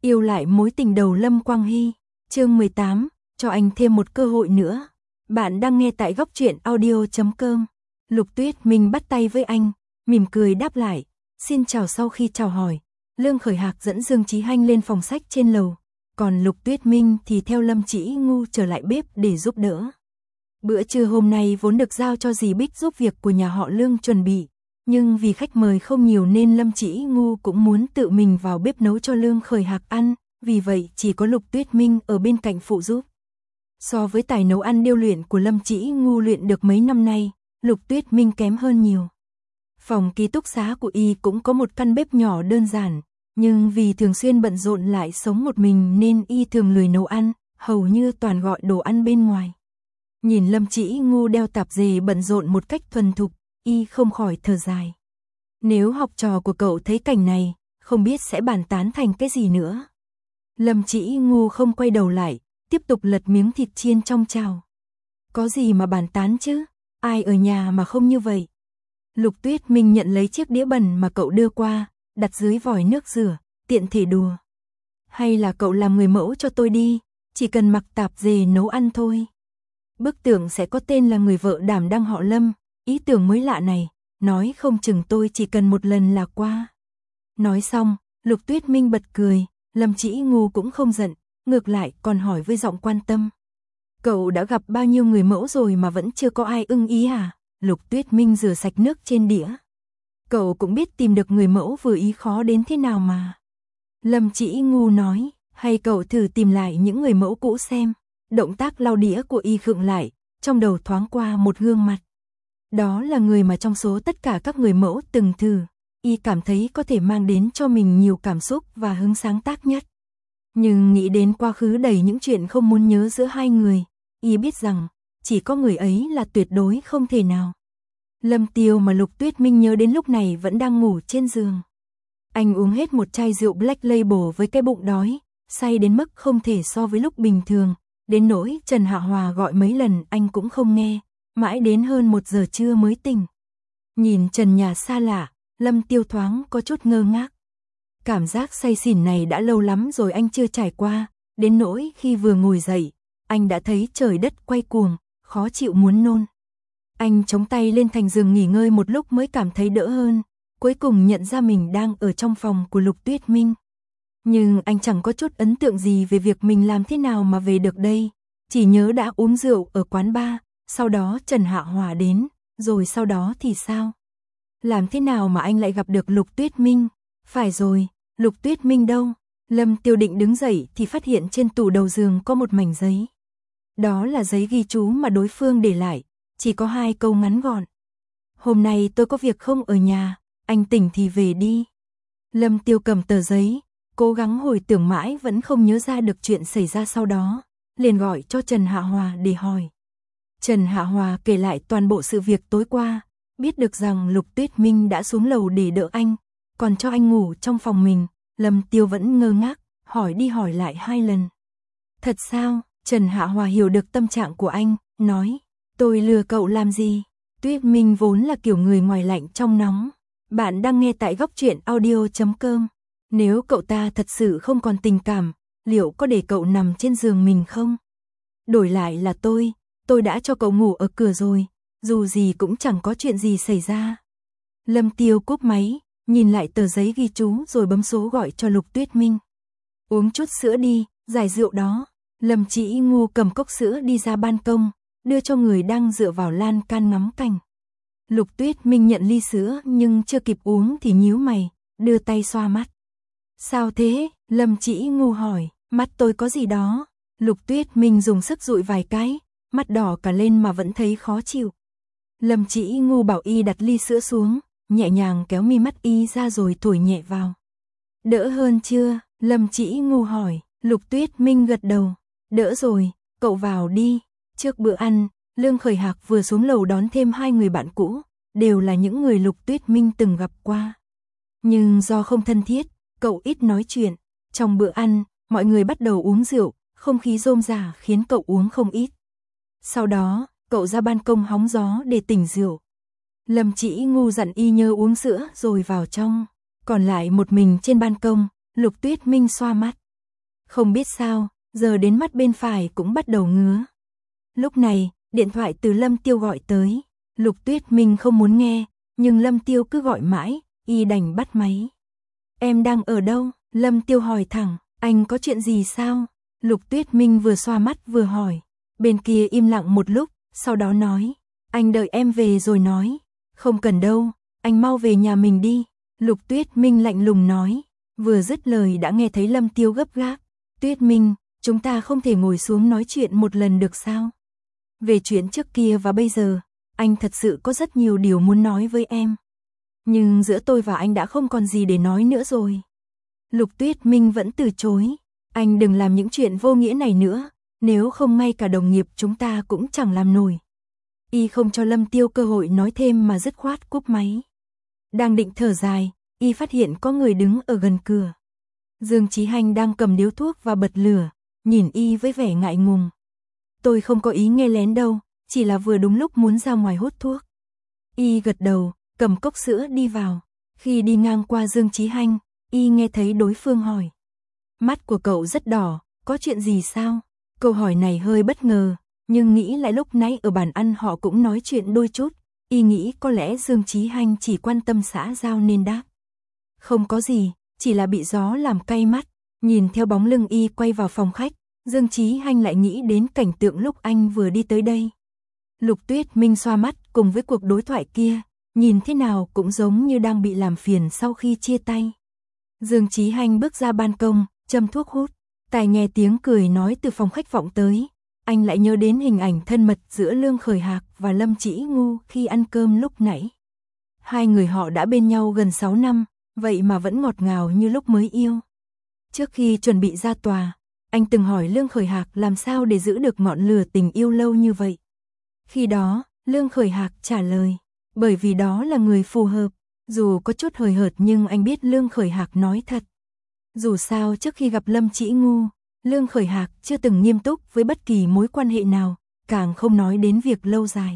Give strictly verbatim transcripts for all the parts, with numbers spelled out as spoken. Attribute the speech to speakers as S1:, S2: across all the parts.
S1: Yêu lại mối tình đầu Lâm Quang Hy, chương mười tám, cho anh thêm một cơ hội nữa. Bạn đang nghe tại góc truyện audio chấm com. Lục Tuyết Minh bắt tay với anh, mỉm cười đáp lại, xin chào. Sau khi chào hỏi, Lương Khởi Hạc dẫn Dương Chí Hanh lên phòng sách trên lầu, còn Lục Tuyết Minh thì theo Lâm Chỉ Ngu trở lại bếp để giúp đỡ. Bữa trưa hôm nay vốn được giao cho dì Bích giúp việc của nhà họ Lương chuẩn bị, nhưng vì khách mời không nhiều nên Lâm Chỉ Ngu cũng muốn tự mình vào bếp nấu cho Lương Khởi Hạc ăn, vì vậy chỉ có Lục Tuyết Minh ở bên cạnh phụ giúp. So với tài nấu ăn điêu luyện của Lâm Chỉ Ngu luyện được mấy năm nay, Lục Tuyết Minh kém hơn nhiều. Phòng ký túc xá của y cũng có một căn bếp nhỏ đơn giản, nhưng vì thường xuyên bận rộn lại sống một mình nên y thường lười nấu ăn, hầu như toàn gọi đồ ăn bên ngoài. Nhìn Lâm Chỉ Ngu đeo tạp dề bận rộn một cách thuần thục, y không khỏi thở dài. Nếu học trò của cậu thấy cảnh này, không biết sẽ bàn tán thành cái gì nữa. Lâm Chỉ Ngu không quay đầu lại, tiếp tục lật miếng thịt chiên trong chảo. Có gì mà bàn tán chứ, ai ở nhà mà không như vậy. Lục Tuyết Minh nhận lấy chiếc đĩa bẩn mà cậu đưa qua, đặt dưới vòi nước rửa, tiện thể đùa. Hay là cậu làm người mẫu cho tôi đi, chỉ cần mặc tạp dề nấu ăn thôi. Bức tượng sẽ có tên là người vợ đảm đang họ Lâm, ý tưởng mới lạ này, nói không chừng tôi chỉ cần một lần là qua. Nói xong, Lục Tuyết Minh bật cười, Lâm Chỉ Ngu cũng không giận, ngược lại còn hỏi với giọng quan tâm. Cậu đã gặp bao nhiêu người mẫu rồi mà vẫn chưa có ai ưng ý à? Lục Tuyết Minh rửa sạch nước trên đĩa. Cậu cũng biết tìm được người mẫu vừa ý khó đến thế nào mà. Lâm Chỉ Ngu nói, hay cậu thử tìm lại những người mẫu cũ xem. Động tác lau đĩa của y khựng lại, trong đầu thoáng qua một gương mặt. Đó là người mà trong số tất cả các người mẫu từng thử, y cảm thấy có thể mang đến cho mình nhiều cảm xúc và hứng sáng tác nhất. Nhưng nghĩ đến quá khứ đầy những chuyện không muốn nhớ giữa hai người, y biết rằng chỉ có người ấy là tuyệt đối không thể nào. Lâm Tiêu mà Lục Tuyết Minh nhớ đến lúc này vẫn đang ngủ trên giường. Anh uống hết một chai rượu Black Label với cái bụng đói, say đến mức không thể so với lúc bình thường. Đến nỗi Trần Hạ Hòa gọi mấy lần anh cũng không nghe, mãi đến hơn một giờ trưa mới tỉnh. Nhìn trần nhà xa lạ, Lâm Tiêu thoáng có chút ngơ ngác. Cảm giác say xỉn này đã lâu lắm rồi anh chưa trải qua, đến nỗi khi vừa ngồi dậy, anh đã thấy trời đất quay cuồng, khó chịu muốn nôn. Anh chống tay lên thành giường nghỉ ngơi một lúc mới cảm thấy đỡ hơn, cuối cùng nhận ra mình đang ở trong phòng của Lục Tuyết Minh. Nhưng anh chẳng có chút ấn tượng gì về việc mình làm thế nào mà về được đây, chỉ nhớ đã uống rượu ở quán bar, sau đó Trần Hạ Hòa đến, rồi sau đó thì sao? Làm thế nào mà anh lại gặp được Lục Tuyết Minh? Phải rồi, Lục Tuyết Minh đâu? Lâm Tiêu định đứng dậy thì phát hiện trên tủ đầu giường có một mảnh giấy. Đó là giấy ghi chú mà đối phương để lại, chỉ có hai câu ngắn gọn. Hôm nay tôi có việc không ở nhà, anh tỉnh thì về đi. Lâm Tiêu cầm tờ giấy, cố gắng hồi tưởng mãi vẫn không nhớ ra được chuyện xảy ra sau đó, liền gọi cho Trần Hạ Hòa để hỏi. Trần Hạ Hòa kể lại toàn bộ sự việc tối qua, biết được rằng Lục Tuyết Minh đã xuống lầu để đỡ anh, còn cho anh ngủ trong phòng mình. Lâm Tiêu vẫn ngơ ngác, hỏi đi hỏi lại hai lần. Thật sao? Trần Hạ Hòa hiểu được tâm trạng của anh, nói, tôi lừa cậu làm gì? Tuyết Minh vốn là kiểu người ngoài lạnh trong nóng. Bạn đang nghe tại góc truyện audio chấm com. Nếu cậu ta thật sự không còn tình cảm, liệu có để cậu nằm trên giường mình không? Đổi lại là tôi, tôi đã cho cậu ngủ ở cửa rồi, dù gì cũng chẳng có chuyện gì xảy ra. Lâm Tiêu cúp máy, nhìn lại tờ giấy ghi chú rồi bấm số gọi cho Lục Tuyết Minh. Uống chút sữa đi, giải rượu đó. Lâm Chỉ Ngu cầm cốc sữa đi ra ban công, đưa cho người đang dựa vào lan can ngắm cảnh. Lục Tuyết Minh nhận ly sữa nhưng chưa kịp uống thì nhíu mày, đưa tay xoa mắt. Sao thế? Lâm Chỉ Ngu hỏi, mắt tôi có gì đó. Lục Tuyết Minh dùng sức dụi vài cái, mắt đỏ cả lên mà vẫn thấy khó chịu. Lâm Chỉ Ngu bảo y đặt ly sữa xuống, nhẹ nhàng kéo mi mắt y ra rồi thổi nhẹ vào. Đỡ hơn chưa? Lâm Chỉ Ngu hỏi. Lục Tuyết Minh gật đầu. Đỡ rồi, cậu vào đi. Trước bữa ăn, Lương Khởi Hạc vừa xuống lầu đón thêm hai người bạn cũ, đều là những người Lục Tuyết Minh từng gặp qua. Nhưng do không thân thiết, cậu ít nói chuyện. Trong bữa ăn, mọi người bắt đầu uống rượu, không khí rôm rả khiến cậu uống không ít. Sau đó, cậu ra ban công hóng gió để tỉnh rượu. Lâm Chỉ Ngu dặn y nhớ uống sữa rồi vào trong. Còn lại một mình trên ban công, Lục Tuyết Minh xoa mắt. Không biết sao, giờ đến mắt bên phải cũng bắt đầu ngứa. Lúc này, điện thoại từ Lâm Tiêu gọi tới. Lục Tuyết Minh không muốn nghe, nhưng Lâm Tiêu cứ gọi mãi, y đành bắt máy. Em đang ở đâu? Lâm Tiêu hỏi thẳng, anh có chuyện gì sao? Lục Tuyết Minh vừa xoa mắt vừa hỏi. Bên kia im lặng một lúc, sau đó nói, anh đợi em về rồi nói. Không cần đâu, anh mau về nhà mình đi. Lục Tuyết Minh lạnh lùng nói, vừa dứt lời đã nghe thấy Lâm Tiêu gấp gáp. Tuyết Minh, chúng ta không thể ngồi xuống nói chuyện một lần được sao? Về chuyện trước kia và bây giờ, anh thật sự có rất nhiều điều muốn nói với em. Nhưng giữa tôi và anh đã không còn gì để nói nữa rồi. Lục Tuyết Minh vẫn từ chối. Anh đừng làm những chuyện vô nghĩa này nữa, nếu không ngay cả đồng nghiệp chúng ta cũng chẳng làm nổi. Y không cho Lâm Tiêu cơ hội nói thêm mà dứt khoát cúp máy. Đang định thở dài, Y phát hiện có người đứng ở gần cửa. Dương Chí Hành đang cầm điếu thuốc và bật lửa, nhìn Y với vẻ ngại ngùng. Tôi không có ý nghe lén đâu, chỉ là vừa đúng lúc muốn ra ngoài hút thuốc. Y gật đầu, cầm cốc sữa đi vào. Khi đi ngang qua Dương Chí Hành, Y nghe thấy đối phương hỏi. Mắt của cậu rất đỏ, có chuyện gì sao? Câu hỏi này hơi bất ngờ, nhưng nghĩ lại lúc nãy ở bàn ăn họ cũng nói chuyện đôi chút. Y nghĩ có lẽ Dương Chí Hành chỉ quan tâm xã giao nên đáp. Không có gì, chỉ là bị gió làm cay mắt. Nhìn theo bóng lưng Y quay vào phòng khách, Dương Chí Hành lại nghĩ đến cảnh tượng lúc anh vừa đi tới đây. Lục Tuyết Minh xoa mắt cùng với cuộc đối thoại kia, nhìn thế nào cũng giống như đang bị làm phiền sau khi chia tay. Dương Chí Hành bước ra ban công, châm thuốc hút. Tài nghe tiếng cười nói từ phòng khách vọng tới. Anh lại nhớ đến hình ảnh thân mật giữa Lương Khởi Hạc và Lâm Chỉ Ngu khi ăn cơm lúc nãy. Hai người họ đã bên nhau gần sáu năm, vậy mà vẫn ngọt ngào như lúc mới yêu. Trước khi chuẩn bị ra tòa, anh từng hỏi Lương Khởi Hạc làm sao để giữ được ngọn lửa tình yêu lâu như vậy. Khi đó, Lương Khởi Hạc trả lời, bởi vì đó là người phù hợp. Dù có chút hời hợt nhưng anh biết Lương Khởi Hạc nói thật. Dù sao trước khi gặp Lâm Chỉ Ngu, Lương Khởi Hạc chưa từng nghiêm túc với bất kỳ mối quan hệ nào, càng không nói đến việc lâu dài.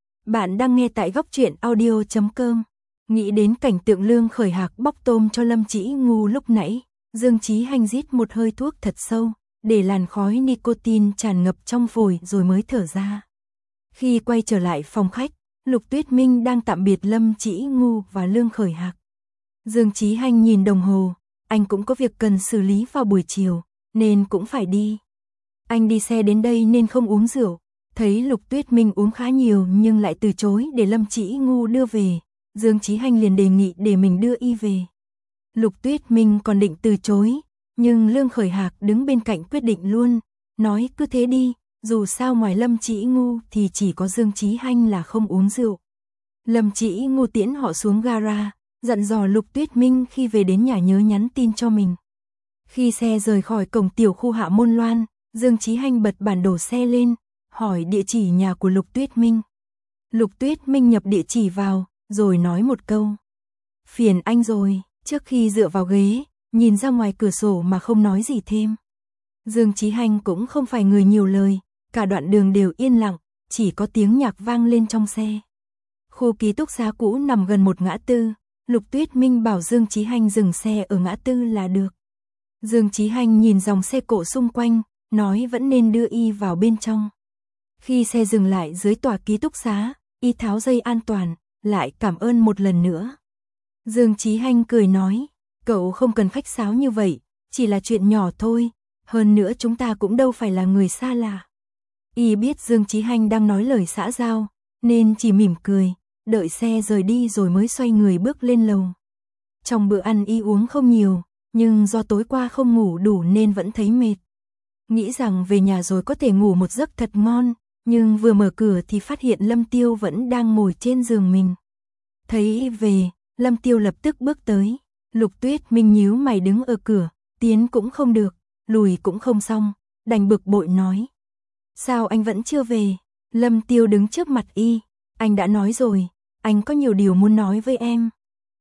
S1: Bạn đang nghe tại góc truyện audio chấm com. Nghĩ đến cảnh tượng Lương Khởi Hạc bóc tôm cho Lâm Chỉ Ngu lúc nãy, Dương Chí Hành rít một hơi thuốc thật sâu, để làn khói nicotine tràn ngập trong phổi rồi mới thở ra. Khi quay trở lại phòng khách, Lục Tuyết Minh đang tạm biệt Lâm Chỉ Ngu và Lương Khởi Hạc. Dương Chí Hành nhìn đồng hồ, anh cũng có việc cần xử lý vào buổi chiều, nên cũng phải đi. Anh đi xe đến đây nên không uống rượu, thấy Lục Tuyết Minh uống khá nhiều nhưng lại từ chối để Lâm Chỉ Ngu đưa về, Dương Chí Hành liền đề nghị để mình đưa Y về. Lục Tuyết Minh còn định từ chối, nhưng Lương Khởi Hạc đứng bên cạnh quyết định luôn, nói cứ thế đi, dù sao ngoài Lâm Chỉ Ngu thì chỉ có Dương Chí Hành là không uống rượu. Lâm Chỉ Ngu tiễn họ xuống gara, dặn dò Lục Tuyết Minh khi về đến nhà nhớ nhắn tin cho mình. Khi xe rời khỏi cổng tiểu khu Hạ Môn Loan, Dương Chí Hành bật bản đồ xe lên, hỏi địa chỉ nhà của Lục Tuyết Minh. Lục Tuyết Minh nhập địa chỉ vào, rồi nói một câu. Phiền anh rồi, trước khi dựa vào ghế, nhìn ra ngoài cửa sổ mà không nói gì thêm. Dương Chí Hành cũng không phải người nhiều lời, cả đoạn đường đều yên lặng, chỉ có tiếng nhạc vang lên trong xe. Khu ký túc xá cũ nằm gần một ngã tư, Lục Tuyết Minh bảo Dương Chí Hành dừng xe ở ngã tư là được. Dương Chí Hành nhìn dòng xe cộ xung quanh, nói vẫn nên đưa Y vào bên trong. Khi xe dừng lại dưới tòa ký túc xá, Y tháo dây an toàn, lại cảm ơn một lần nữa. Dương Chí Hành cười nói, cậu không cần khách sáo như vậy, chỉ là chuyện nhỏ thôi, hơn nữa chúng ta cũng đâu phải là người xa lạ. Y biết Dương Chí Hành đang nói lời xã giao, nên chỉ mỉm cười, đợi xe rời đi rồi mới xoay người bước lên lầu. Trong bữa ăn Y uống không nhiều, nhưng do tối qua không ngủ đủ nên vẫn thấy mệt. Nghĩ rằng về nhà rồi có thể ngủ một giấc thật ngon, nhưng vừa mở cửa thì phát hiện Lâm Tiêu vẫn đang ngồi trên giường mình. Thấy về, Lâm Tiêu lập tức bước tới. Lục Tuyết Minh nhíu mày đứng ở cửa, tiến cũng không được, lùi cũng không xong, đành bực bội nói. Sao anh vẫn chưa về? Lâm Tiêu đứng trước mặt Y, anh đã nói rồi, anh có nhiều điều muốn nói với em.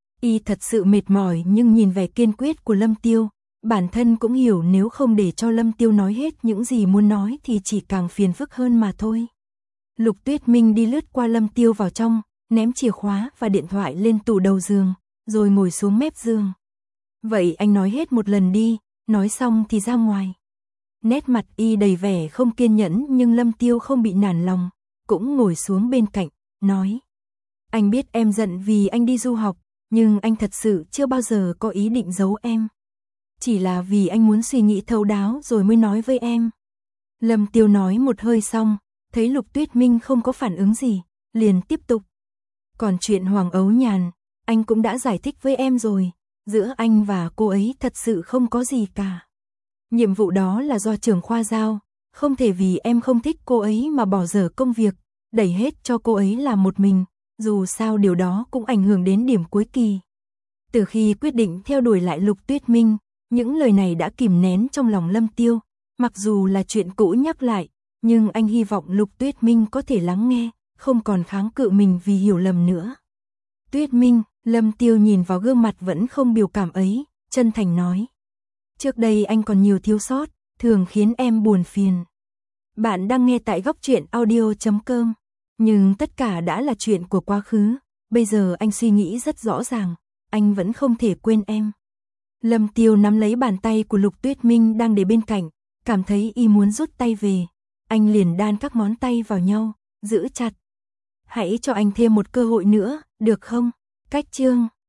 S1: Y thật sự mệt mỏi nhưng nhìn vẻ kiên quyết của Lâm Tiêu, bản thân cũng hiểu nếu không để cho Lâm Tiêu nói hết những gì muốn nói thì chỉ càng phiền phức hơn mà thôi. Lục Tuyết Minh đi lướt qua Lâm Tiêu vào trong, ném chìa khóa và điện thoại lên tủ đầu giường, rồi ngồi xuống mép giường. Vậy anh nói hết một lần đi, nói xong thì ra ngoài. Nét mặt y đầy vẻ không kiên nhẫn nhưng Lâm Tiêu không bị nản lòng, cũng ngồi xuống bên cạnh, nói. Anh biết em giận vì anh đi du học, nhưng anh thật sự chưa bao giờ có ý định giấu em. Chỉ là vì anh muốn suy nghĩ thấu đáo rồi mới nói với em. Lâm Tiêu nói một hơi xong, thấy Lục Tuyết Minh không có phản ứng gì, liền tiếp tục. Còn chuyện Hoàng Ấu Nhàn, anh cũng đã giải thích với em rồi, giữa anh và cô ấy thật sự không có gì cả. Nhiệm vụ đó là do trưởng khoa giao, không thể vì em không thích cô ấy mà bỏ dở công việc, đẩy hết cho cô ấy làm một mình, dù sao điều đó cũng ảnh hưởng đến điểm cuối kỳ. Từ khi quyết định theo đuổi lại Lục Tuyết Minh, những lời này đã kìm nén trong lòng Lâm Tiêu, mặc dù là chuyện cũ nhắc lại, nhưng anh hy vọng Lục Tuyết Minh có thể lắng nghe, không còn kháng cự mình vì hiểu lầm nữa. Tuyết Minh, Lâm Tiêu nhìn vào gương mặt vẫn không biểu cảm ấy, chân thành nói. Trước đây anh còn nhiều thiếu sót, thường khiến em buồn phiền. Bạn đang nghe tại góc truyện audio chấm com, nhưng tất cả đã là chuyện của quá khứ, bây giờ anh suy nghĩ rất rõ ràng, anh vẫn không thể quên em. Lâm Tiêu nắm lấy bàn tay của Lục Tuyết Minh đang để bên cạnh, cảm thấy y muốn rút tay về, anh liền đan các ngón tay vào nhau, giữ chặt. Hãy cho anh thêm một cơ hội nữa, được không? Cách chương